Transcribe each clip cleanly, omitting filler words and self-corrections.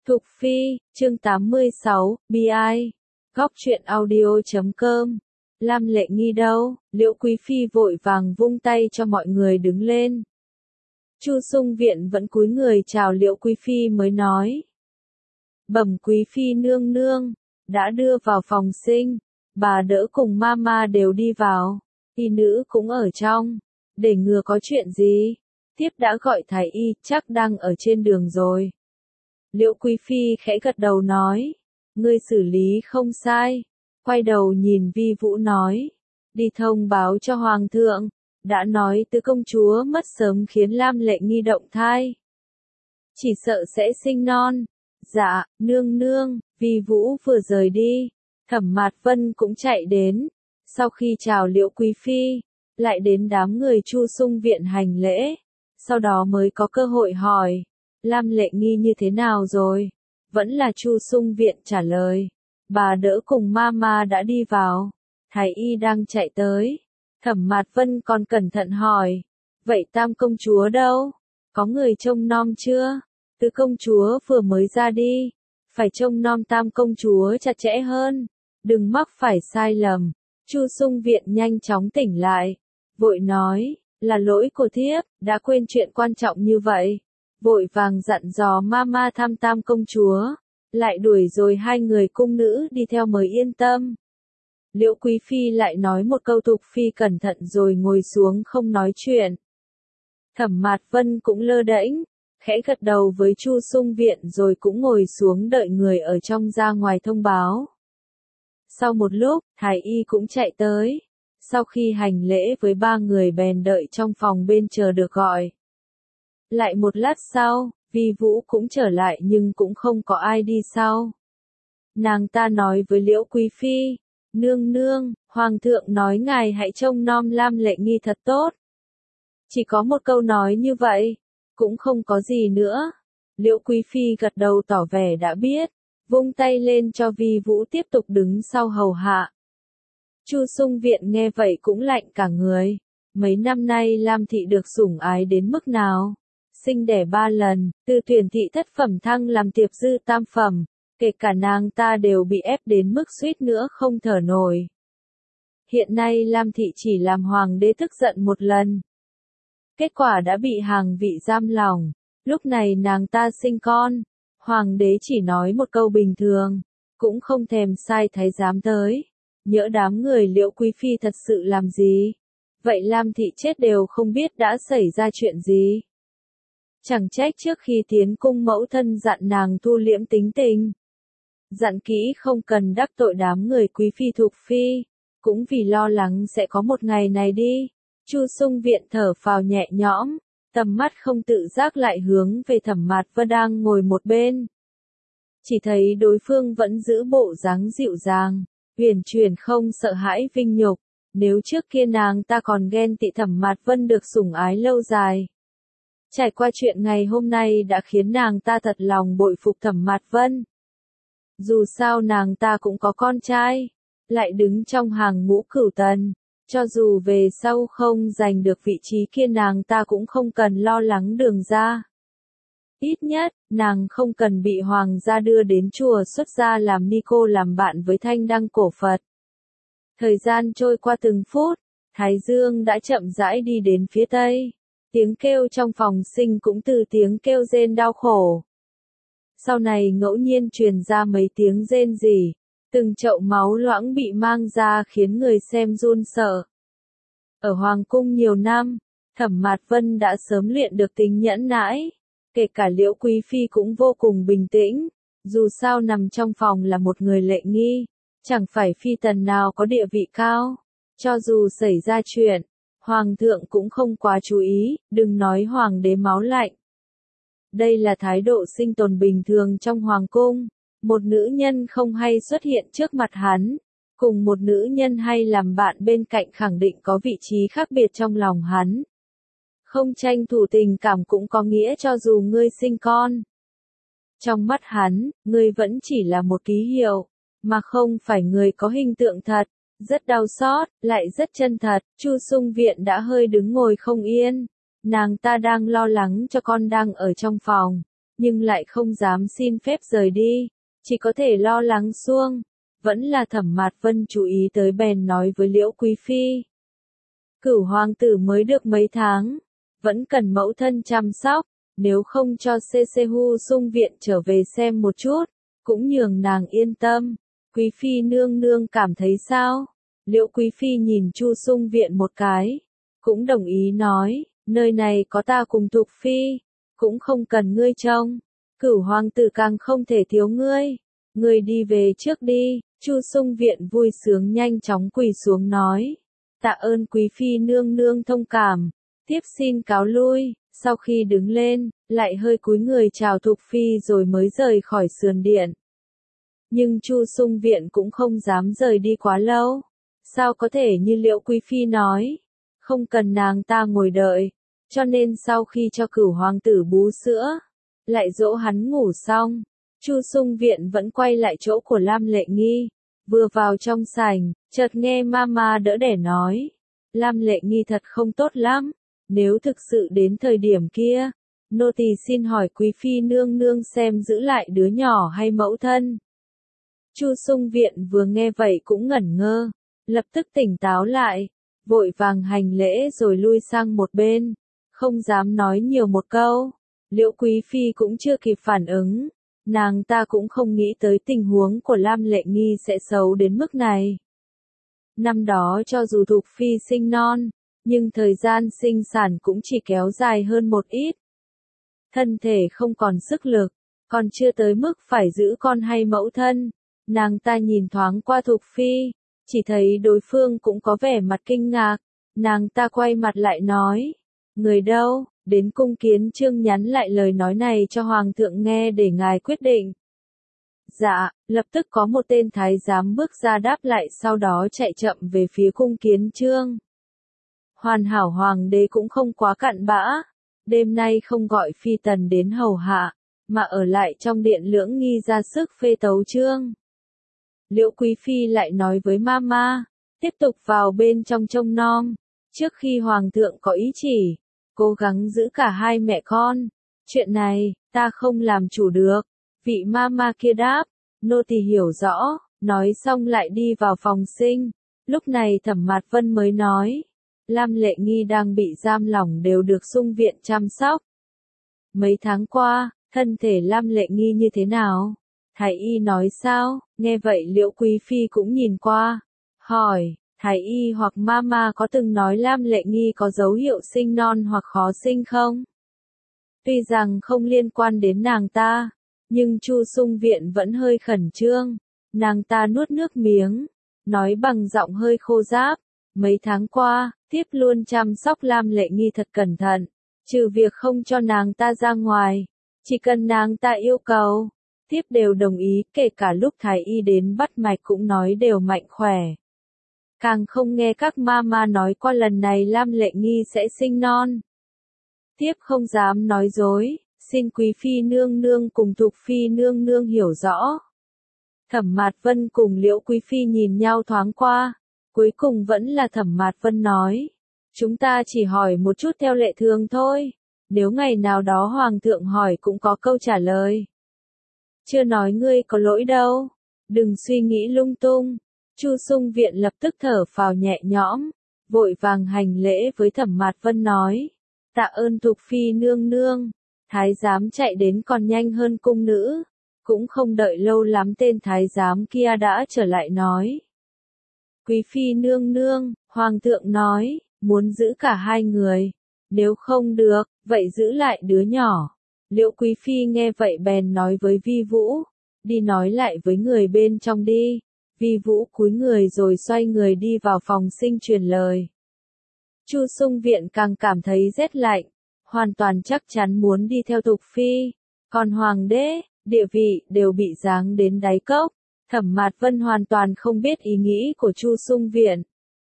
Thục Phi, chương 86, BI. Góc truyện audio.com. Lam Lệ Nghi đâu? Liễu Quý Phi vội vàng vung tay cho mọi người đứng lên. Chu Sung Viện vẫn cúi người chào Liễu Quý Phi mới nói. Bẩm Quý Phi nương nương, đã đưa vào phòng sinh, bà đỡ cùng mama đều đi vào, y nữ cũng ở trong, để ngừa có chuyện gì. Tiếp đã gọi thái y, chắc đang ở trên đường rồi. Liễu Quý Phi khẽ gật đầu nói, ngươi xử lý không sai, quay đầu nhìn Vi Vũ nói, đi thông báo cho Hoàng thượng, đã nói tứ công chúa mất sớm khiến Lam Lệ Nghi động thai. Chỉ sợ sẽ sinh non. Dạ, nương nương. Vi Vũ vừa rời đi, Thẩm Mạt Vân cũng chạy đến, sau khi chào Liễu Quý Phi, lại đến đám người Chu Sung Viện hành lễ, sau đó mới có cơ hội hỏi, Lam Lệ Nghi như thế nào rồi? Vẫn là Chu Sung Viện trả lời, bà đỡ cùng mama đã đi vào, thái y đang chạy tới. Thẩm Mạt Vân còn cẩn thận hỏi, vậy Tam công chúa đâu? Có người trông nom chưa? Tứ công chúa vừa mới ra đi, phải trông nom Tam công chúa chặt chẽ hơn, đừng mắc phải sai lầm. Chu Sung Viện nhanh chóng tỉnh lại, vội nói, là lỗi của thiếp, đã quên chuyện quan trọng như vậy. Vội vàng dặn dò mama thăm Tam công chúa, lại đuổi rồi hai người cung nữ đi theo mới yên tâm. Liễu Quý Phi lại nói một câu Thục Phi cẩn thận rồi ngồi xuống không nói chuyện. Thẩm Mạt Vân cũng lơ đễnh, khẽ gật đầu với Chu Sung Viện rồi cũng ngồi xuống đợi người ở trong ra ngoài thông báo. Sau một lúc, thái y cũng chạy tới. Sau khi hành lễ với ba người bèn đợi trong phòng bên chờ được gọi. Lại một lát sau, Vi Vũ cũng trở lại nhưng cũng không có ai đi sau. Nàng ta nói với Liễu Quý Phi, nương nương, Hoàng thượng nói ngài hãy trông nom Lam Lệ Nghi thật tốt. Chỉ có một câu nói như vậy, cũng không có gì nữa. Liễu Quý Phi gật đầu tỏ vẻ đã biết, vung tay lên cho Vi Vũ tiếp tục đứng sau hầu hạ. Chu Sung Viện nghe vậy cũng lạnh cả người. Mấy năm nay Lam Thị được sủng ái đến mức nào? Sinh đẻ 3 lần, từ tuyển thị thất phẩm thăng làm tiệp dư tam phẩm, kể cả nàng ta đều bị ép đến mức suýt nữa không thở nổi. Hiện nay Lam Thị chỉ làm hoàng đế tức giận một lần. Kết quả đã bị hàng vị giam lòng, lúc này nàng ta sinh con, hoàng đế chỉ nói một câu bình thường, cũng không thèm sai thái giám tới. Nhỡ đám người Liễu Quý Phi thật sự làm gì? Vậy Lam Thị chết đều không biết đã xảy ra chuyện gì. Chẳng trách trước khi tiến cung mẫu thân dặn nàng thu liễm tính tình. Dặn kỹ không cần đắc tội đám người Quý Phi Thục Phi, cũng vì lo lắng sẽ có một ngày này đi. Chu Sung Viện thở phào nhẹ nhõm, tầm mắt không tự giác lại hướng về Thẩm Mạt Vân đang ngồi một bên. Chỉ thấy đối phương vẫn giữ bộ dáng dịu dàng, uyển chuyển không sợ hãi vinh nhục, nếu trước kia nàng ta còn ghen tị Thẩm Mạt Vân được sủng ái lâu dài. Trải qua chuyện ngày hôm nay đã khiến nàng ta thật lòng bội phục Thẩm Mạt Vân. Dù sao nàng ta cũng có con trai, lại đứng trong hàng ngũ cửu tần, cho dù về sau không giành được vị trí kia nàng ta cũng không cần lo lắng đường ra. Ít nhất, nàng không cần bị hoàng gia đưa đến chùa xuất gia làm ni cô làm bạn với thanh đăng cổ Phật. Thời gian trôi qua từng phút, Thái Dương đã chậm rãi đi đến phía tây. Tiếng kêu trong phòng sinh cũng từ tiếng kêu rên đau khổ. Sau này ngẫu nhiên truyền ra mấy tiếng rên rỉ, từng chậu máu loãng bị mang ra khiến người xem run sợ. Ở Hoàng cung nhiều năm, Thẩm Mạt Vân đã sớm luyện được tính nhẫn nãi. Kể cả Liễu Quý Phi cũng vô cùng bình tĩnh, dù sao nằm trong phòng là một người Lệ Nghi, chẳng phải phi tần nào có địa vị cao. Cho dù xảy ra chuyện, Hoàng thượng cũng không quá chú ý, đừng nói Hoàng đế máu lạnh. Đây là thái độ sinh tồn bình thường trong Hoàng cung, một nữ nhân không hay xuất hiện trước mặt hắn, cùng một nữ nhân hay làm bạn bên cạnh khẳng định có vị trí khác biệt trong lòng hắn. Không tranh thủ tình cảm cũng có nghĩa cho dù ngươi sinh con. Trong mắt hắn, ngươi vẫn chỉ là một ký hiệu, mà không phải người có hình tượng thật. Rất đau xót, lại rất chân thật. Chu Sung Viện đã hơi đứng ngồi không yên. Nàng ta đang lo lắng cho con đang ở trong phòng. nhưng lại không dám xin phép rời đi, chỉ có thể lo lắng xuông. Vẫn là Thẩm Mạt Vân chú ý tới bèn nói với Liễu Quý Phi. Cửu hoàng tử mới được mấy tháng, vẫn cần mẫu thân chăm sóc, nếu không cho Sesehu Sung viện trở về xem một chút, cũng nhường nàng yên tâm. Quý Phi nương nương cảm thấy sao? Liễu Quý Phi nhìn Chu Sung viện một cái, cũng đồng ý nói, nơi này có ta cùng Thục Phi, cũng không cần ngươi trông, Cửu hoàng tử càng không thể thiếu ngươi đi về trước đi. Chu Sung viện vui sướng nhanh chóng quỳ xuống nói, tạ ơn Quý Phi nương nương thông cảm, tiếp xin cáo lui. Sau khi đứng lên, lại hơi cúi người chào Thục Phi rồi mới rời khỏi sườn điện. Nhưng Chu Sung viện cũng không dám rời đi quá lâu. Sao có thể như Liễu Quý Phi nói, không cần nàng ta ngồi đợi, cho nên sau khi cho Cửu hoàng tử bú sữa, lại dỗ hắn ngủ xong, Chu Sung viện vẫn quay lại chỗ của Lam Lệ Nghi, vừa vào trong sảnh, chợt nghe Mama đỡ đẻ nói, Lam Lệ Nghi thật không tốt lắm, nếu thực sự đến thời điểm kia, nô tỳ xin hỏi Quý Phi nương nương xem giữ lại đứa nhỏ hay mẫu thân. Chu Sung viện vừa nghe vậy cũng ngẩn ngơ, lập tức tỉnh táo lại, vội vàng hành lễ rồi lui sang một bên, không dám nói nhiều một câu. Liễu Quý Phi cũng chưa kịp phản ứng, nàng ta cũng không nghĩ tới tình huống của Lam Lệ Nghi sẽ xấu đến mức này. Năm đó cho dù Thục Phi sinh non, nhưng thời gian sinh sản cũng chỉ kéo dài hơn một ít. Thân thể không còn sức lực, còn chưa tới mức phải giữ con hay mẫu thân. Nàng ta nhìn thoáng qua Thục Phi, chỉ thấy đối phương cũng có vẻ mặt kinh ngạc. Nàng ta quay mặt lại nói, người đâu, đến cung kiến trương nhắn lại lời nói này cho Hoàng thượng nghe để ngài quyết định. Dạ, lập tức có một tên thái giám bước ra đáp lại sau đó chạy chậm về phía cung kiến trương. Hoàn hảo hoàng đế cũng không quá cặn bã, đêm nay không gọi phi tần đến hầu hạ, mà ở lại trong điện lưỡng nghi ra sức phê tấu chương. Liễu Quý Phi lại nói với Mama, tiếp tục vào bên trong trông nom, trước khi hoàng thượng có ý chỉ, cố gắng giữ cả hai mẹ con, chuyện này, ta không làm chủ được. Vị Mama kia đáp, nô tỳ hiểu rõ, nói xong lại đi vào phòng sinh. Lúc này Thẩm Mạt Vân mới nói, Lam Lệ Nghi đang bị giam lỏng đều được Sung viện chăm sóc. Mấy tháng qua, thân thể Lam Lệ Nghi như thế nào? Thái y nói sao? Nghe vậy Liễu Quý Phi cũng nhìn qua, hỏi, Thái y hoặc Mama có từng nói Lam Lệ Nghi có dấu hiệu sinh non hoặc khó sinh không? Tuy rằng không liên quan đến nàng ta, nhưng Chu Sung viện vẫn hơi khẩn trương. Nàng ta nuốt nước miếng, nói bằng giọng hơi khô ráp, mấy tháng qua, tiếp luôn chăm sóc Lam Lệ Nghi thật cẩn thận, trừ việc không cho nàng ta ra ngoài, chỉ cần nàng ta yêu cầu, tiếp đều đồng ý, kể cả lúc Thái y đến bắt mạch cũng nói đều mạnh khỏe. Càng không nghe các mama nói qua lần này Lam Lệ Nghi sẽ sinh non. Tiếp không dám nói dối, xin Quý Phi nương nương cùng Thục Phi nương nương hiểu rõ. Thẩm Mạt Vân cùng Liễu Quý Phi nhìn nhau thoáng qua, cuối cùng vẫn là Thẩm Mạt Vân nói, chúng ta chỉ hỏi một chút theo lệ thường thôi, nếu ngày nào đó Hoàng thượng hỏi cũng có câu trả lời. Chưa nói ngươi có lỗi đâu, đừng suy nghĩ lung tung. Chu Sung viện lập tức thở phào nhẹ nhõm, vội vàng hành lễ với Thẩm Mạt Vân nói, tạ ơn Thục Phi nương nương. Thái giám chạy đến còn nhanh hơn cung nữ, cũng không đợi lâu lắm tên thái giám kia đã trở lại nói. Quý Phi nương nương, Hoàng thượng nói, muốn giữ cả hai người, nếu không được, vậy giữ lại đứa nhỏ. Liễu Quý Phi nghe vậy bèn nói với Vi Vũ, đi nói lại với người bên trong đi. Vi Vũ cúi người rồi xoay người đi vào phòng sinh truyền lời. Chu Sung viện càng cảm thấy rét lạnh, hoàn toàn chắc chắn muốn đi theo Thục Phi, còn Hoàng đế, địa vị đều bị giáng đến đáy cốc. Thẩm Mạt Vân hoàn toàn không biết ý nghĩ của Chu Sung viện.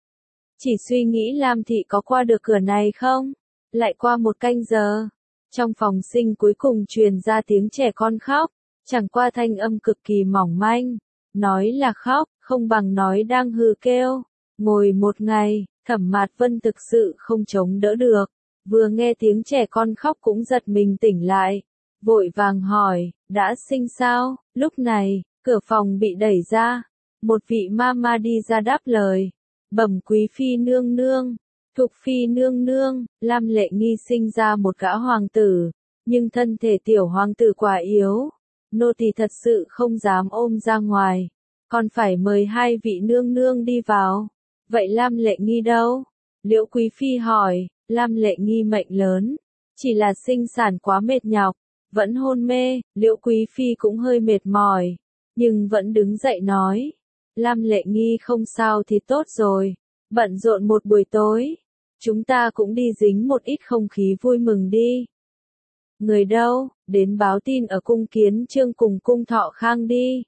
Chỉ suy nghĩ Lam thị có qua được cửa này không? Lại qua một canh giờ, trong phòng sinh cuối cùng truyền ra tiếng trẻ con khóc, chẳng qua thanh âm cực kỳ mỏng manh, nói là khóc, không bằng nói đang hừ kêu. Ngồi một ngày, Thẩm Mạt Vân thực sự không chống đỡ được, vừa nghe tiếng trẻ con khóc cũng giật mình tỉnh lại, vội vàng hỏi, đã sinh sao? Lúc này, cửa phòng bị đẩy ra, một vị mama đi ra đáp lời, bẩm quý phi nương nương, Thục phi nương nương, Lam Lệ Nghi sinh ra một gã hoàng tử, nhưng thân thể tiểu hoàng tử quá yếu, nô tỳ thật sự không dám ôm ra ngoài, còn phải mời hai vị nương nương đi vào. Vậy Lam Lệ Nghi đâu? Liễu Quý phi hỏi. Lam Lệ Nghi mệnh lớn, chỉ là sinh sản quá mệt nhọc, vẫn hôn mê. Liễu Quý phi cũng hơi mệt mỏi, nhưng vẫn đứng dậy nói, Lam Lệ Nghi không sao thì tốt rồi, bận rộn một buổi tối, chúng ta cũng đi dính một ít không khí vui mừng đi. Người đâu, đến báo tin ở cung Kiến Chương cùng cung Thọ Khang đi.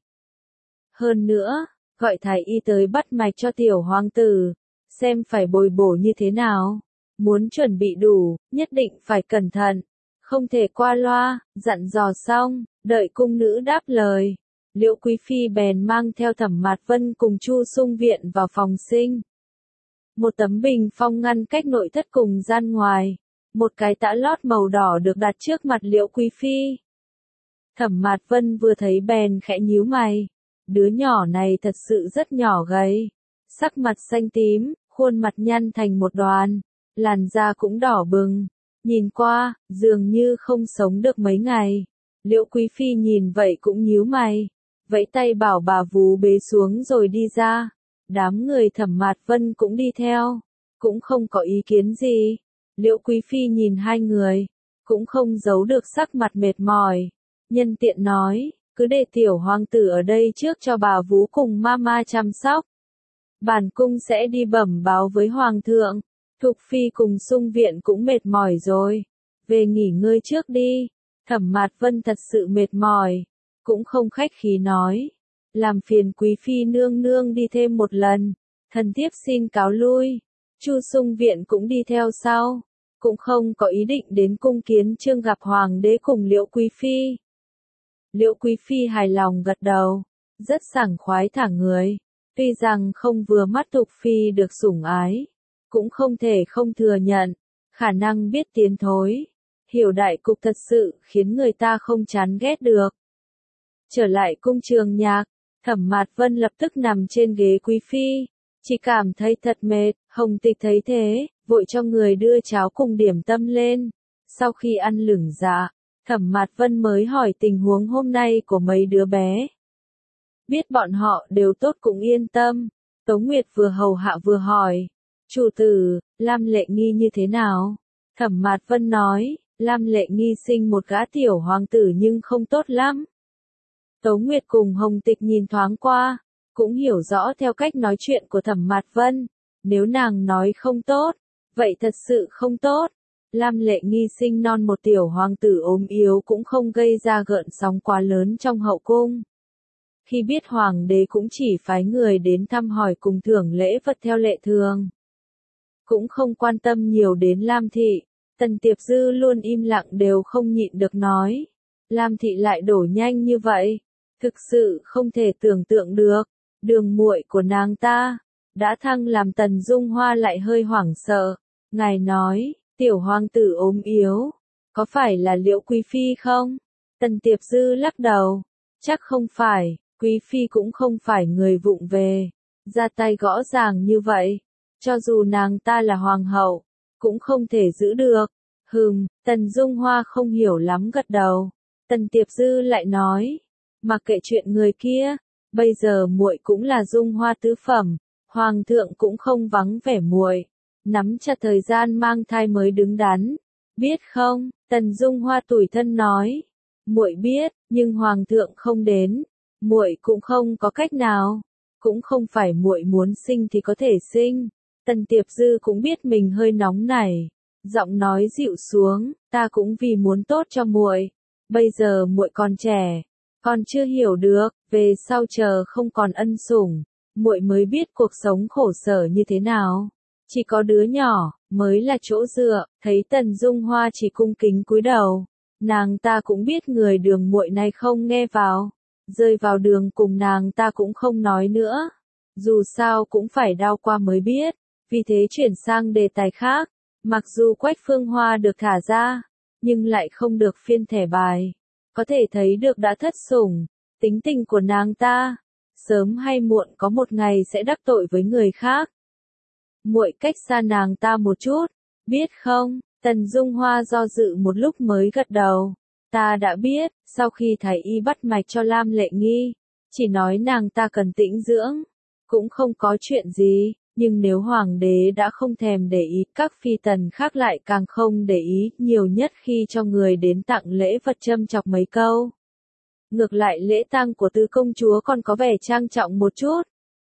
Hơn nữa, gọi thái y tới bắt mạch cho tiểu hoàng tử, xem phải bồi bổ như thế nào. Muốn chuẩn bị đủ, nhất định phải cẩn thận, không thể qua loa. Dặn dò xong, đợi cung nữ đáp lời, Liễu Quý phi bèn mang theo Thẩm Mạt Vân cùng Chu Sung Viện vào phòng sinh. Một tấm bình phong ngăn cách nội thất cùng gian ngoài, một cái tã lót màu đỏ được đặt trước mặt Liễu Quý phi. Thẩm Mạt Vân vừa thấy bèn khẽ nhíu mày, đứa nhỏ này thật sự rất nhỏ gầy, sắc mặt xanh tím, khuôn mặt nhăn thành một đoàn, làn da cũng đỏ bừng, nhìn qua, dường như không sống được mấy ngày. Liễu Quý phi nhìn vậy cũng nhíu mày, vẫy tay bảo bà vú bế xuống rồi đi ra. Đám người Thẩm Mạt Vân cũng đi theo, cũng không có ý kiến gì. Liễu Quý phi nhìn hai người, cũng không giấu được sắc mặt mệt mỏi, nhân tiện nói, cứ để tiểu hoàng tử ở đây trước cho bà vú cùng mama chăm sóc. Bản cung sẽ đi bẩm báo với hoàng thượng. Thục phi cùng Sung Viện cũng mệt mỏi rồi, về nghỉ ngơi trước đi. Thẩm Mạt Vân thật sự mệt mỏi, cũng không khách khí nói, làm phiền quý phi nương nương đi thêm một lần, thần thiếp xin cáo lui. Chu Sung Viện cũng đi theo sau, cũng không có ý định đến cung Kiến Chương gặp hoàng đế cùng Liễu Quý phi. Liễu Quý phi hài lòng gật đầu, rất sảng khoái thả người, tuy rằng không vừa mắt Thục phi được sủng ái, cũng không thể không thừa nhận, khả năng biết tiến thối, hiểu đại cục thật sự khiến người ta không chán ghét được. Trở lại cung Trường Nhạc, Thẩm Mạt Vân lập tức nằm trên ghế quý phi, chỉ cảm thấy thật mệt. Hồng Tịch thấy thế, vội cho người đưa cháo cùng điểm tâm lên. Sau khi ăn lửng dạ, Thẩm Mạt Vân mới hỏi tình huống hôm nay của mấy đứa bé. Biết bọn họ đều tốt cũng yên tâm. Tống Nguyệt vừa hầu hạ vừa hỏi, chủ tử, Lam Lệ Nghi như thế nào? Thẩm Mạt Vân nói, Lam Lệ Nghi sinh một gã tiểu hoàng tử nhưng không tốt lắm. Tống Nguyệt cùng Hồng Tịch nhìn thoáng qua, cũng hiểu rõ theo cách nói chuyện của Thẩm Mạt Vân, nếu nàng nói không tốt, vậy thật sự không tốt. Lam Lệ Nghi sinh non một tiểu hoàng tử ốm yếu cũng không gây ra gợn sóng quá lớn trong hậu cung. Khi biết hoàng đế cũng chỉ phái người đến thăm hỏi cùng thưởng lễ vật theo lệ thường, cũng không quan tâm nhiều đến Lam thị. Tần Tiệp Dư luôn im lặng đều không nhịn được nói, Lam thị lại đổ nhanh như vậy, thực sự không thể tưởng tượng được. Đường muội của nàng ta đã thăng làm Tần Dung Hoa lại hơi hoảng sợ. Ngài nói, tiểu hoàng tử ốm yếu, có phải là Liễu Quý phi không? Tần Tiệp Dư lắc đầu, chắc không phải, Quý phi cũng không phải người vụng về, ra tay gõ ràng như vậy, cho dù nàng ta là hoàng hậu, cũng không thể giữ được. Tần Dung Hoa không hiểu lắm gật đầu. Tần Tiệp Dư lại nói, mặc kệ chuyện người kia, bây giờ muội cũng là Dung Hoa tứ phẩm, hoàng thượng cũng không vắng vẻ muội, nắm chặt thời gian mang thai mới đứng đắn, biết không? Tần Dung Hoa tủi thân nói, muội biết, nhưng hoàng thượng không đến, muội cũng không có cách nào, cũng không phải muội muốn sinh thì có thể sinh. Tần Tiệp Dư cũng biết mình hơi nóng nảy, giọng nói dịu xuống, ta cũng vì muốn tốt cho muội, bây giờ muội còn trẻ, còn chưa hiểu được, về sau chờ không còn ân sủng, muội mới biết cuộc sống khổ sở như thế nào. Chỉ có đứa nhỏ mới là chỗ dựa. Thấy Tần Dung Hoa chỉ cung kính cúi đầu, nàng ta cũng biết người đường muội này không nghe vào, rơi vào đường cùng nàng ta cũng không nói nữa. Dù sao cũng phải đau qua mới biết, vì thế chuyển sang đề tài khác. Mặc dù Quách Phương Hoa được thả ra, nhưng lại không được phiên thẻ bài. có thể thấy được đã thất sủng, tính tình của nàng ta, sớm hay muộn có một ngày sẽ đắc tội với người khác. Muội cách xa nàng ta một chút, biết không? Tần Dung Hoa do dự một lúc mới gật đầu. Ta đã biết, sau khi thái y bắt mạch cho Lam Lệ Nghi, chỉ nói nàng ta cần tĩnh dưỡng, cũng không có chuyện gì, nhưng nếu hoàng đế đã không thèm để ý, các phi tần khác lại càng không để ý, nhiều nhất khi cho người đến tặng lễ vật châm chọc mấy câu. Ngược lại lễ tang của tứ công chúa còn có vẻ trang trọng một chút.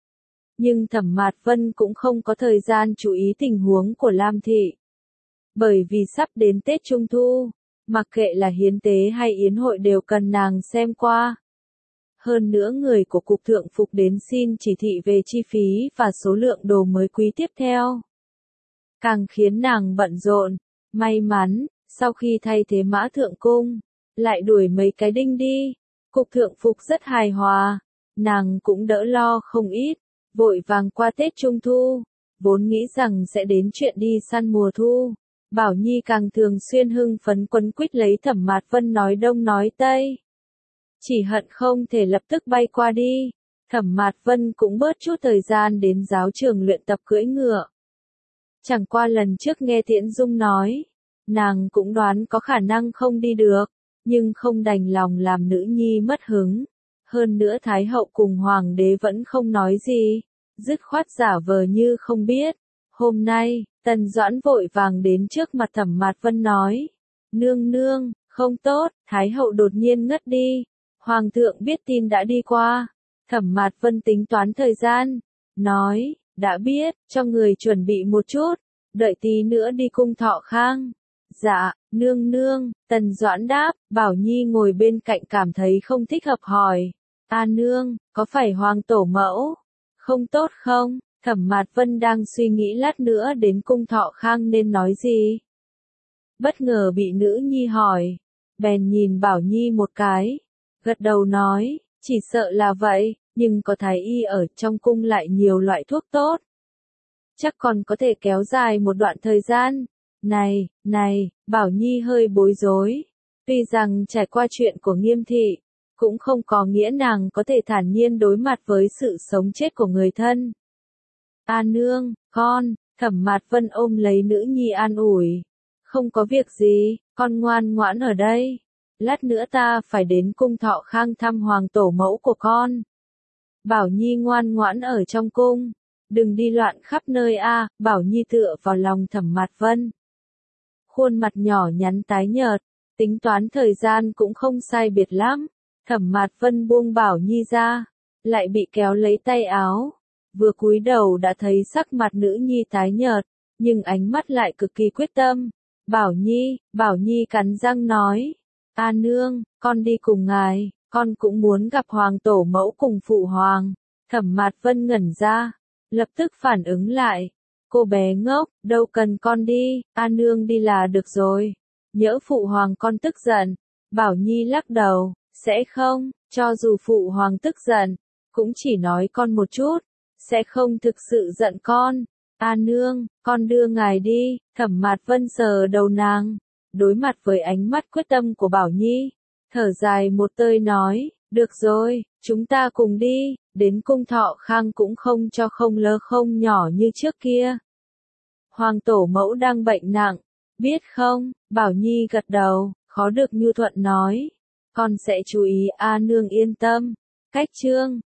Nhưng Thẩm Mạt Vân cũng không có thời gian chú ý tình huống của Lam Thị. Bởi vì sắp đến Tết Trung Thu, mặc kệ là hiến tế hay yến hội đều cần nàng xem qua. Hơn nữa người của Cục Thượng Phục đến xin chỉ thị về chi phí và số lượng đồ mới quý tiếp theo. Càng khiến nàng bận rộn, may mắn, sau khi thay thế Mã Thượng Cung, lại đuổi mấy cái đinh đi. Cục Thượng Phục rất hài hòa, nàng cũng đỡ lo không ít, vội vàng qua Tết Trung Thu, vốn nghĩ rằng sẽ đến chuyện đi săn mùa thu. Bảo Nhi càng thường xuyên hưng phấn quấn quýt lấy Thẩm Mạt Vân nói đông nói tây. Chỉ hận không thể lập tức bay qua đi. Thẩm Mạt Vân cũng bớt chút thời gian đến giáo trường luyện tập cưỡi ngựa. Chẳng qua lần trước nghe Tiễn Dung nói, nàng cũng đoán có khả năng không đi được, nhưng không đành lòng làm nữ nhi mất hứng. Hơn nữa Thái hậu cùng Hoàng đế vẫn không nói gì, dứt khoát giả vờ như không biết. Hôm nay, Tần Doãn vội vàng đến trước mặt Thẩm Mạt Vân nói, nương nương, không tốt, Thái hậu đột nhiên ngất đi. Hoàng thượng biết tin đã đi qua. Thẩm Mạt Vân tính toán thời gian, nói, đã biết, cho người chuẩn bị một chút, đợi tí nữa đi cung Thọ Khang. Dạ, nương nương, Tần Doãn đáp. Bảo Nhi ngồi bên cạnh cảm thấy không thích hợp hỏi, nương, có phải Hoàng tổ mẫu không tốt không? Thẩm Mạt Vân đang suy nghĩ lát nữa đến cung Thọ Khang nên nói gì. Bất ngờ bị nữ nhi hỏi, bèn nhìn Bảo Nhi một cái, gật đầu nói, chỉ sợ là vậy, nhưng có thái y ở trong cung lại nhiều loại thuốc tốt. Chắc còn có thể kéo dài một đoạn thời gian. Này, Bảo Nhi hơi bối rối. Tuy rằng trải qua chuyện của Nghiêm thị, cũng không có nghĩa nàng có thể thản nhiên đối mặt với sự sống chết của người thân. Nương, con, Thẩm Mạt Vân ôm lấy nữ nhi an ủi. Không có việc gì, con ngoan ngoãn ở đây. Lát nữa ta phải đến cung Thọ Khang thăm Hoàng tổ mẫu của con. Bảo Nhi ngoan ngoãn ở trong cung, đừng đi loạn khắp nơi Bảo Nhi tựa vào lòng Thẩm Mạt Vân. Khuôn mặt nhỏ nhắn tái nhợt, tính toán thời gian cũng không sai biệt lắm. Thẩm Mạt Vân buông Bảo Nhi ra, lại bị kéo lấy tay áo. Vừa cúi đầu đã thấy sắc mặt nữ nhi tái nhợt, nhưng ánh mắt lại cực kỳ quyết tâm. Bảo Nhi cắn răng nói, nương, con đi cùng ngài, con cũng muốn gặp Hoàng tổ mẫu cùng phụ hoàng. Thẩm Mạt Vân ngẩn ra, lập tức phản ứng lại. Cô bé ngốc, đâu cần con đi, nương đi là được rồi. Nhỡ phụ hoàng con tức giận. Bảo Nhi lắc đầu, sẽ không, cho dù phụ hoàng tức giận, cũng chỉ nói con một chút, sẽ không thực sự giận con. Nương, con đưa ngài đi. Thẩm Mạt Vân sờ đầu nàng, đối mặt với ánh mắt quyết tâm của Bảo Nhi, thở dài một hơi nói, được rồi, chúng ta cùng đi, đến cung Thọ Khang cũng không cho không lơ không nhỏ như trước kia. Hoàng tổ mẫu đang bệnh nặng, biết không? Bảo Nhi gật đầu, khó được nhu thuận nói, con sẽ chú ý nương yên tâm. Cách chương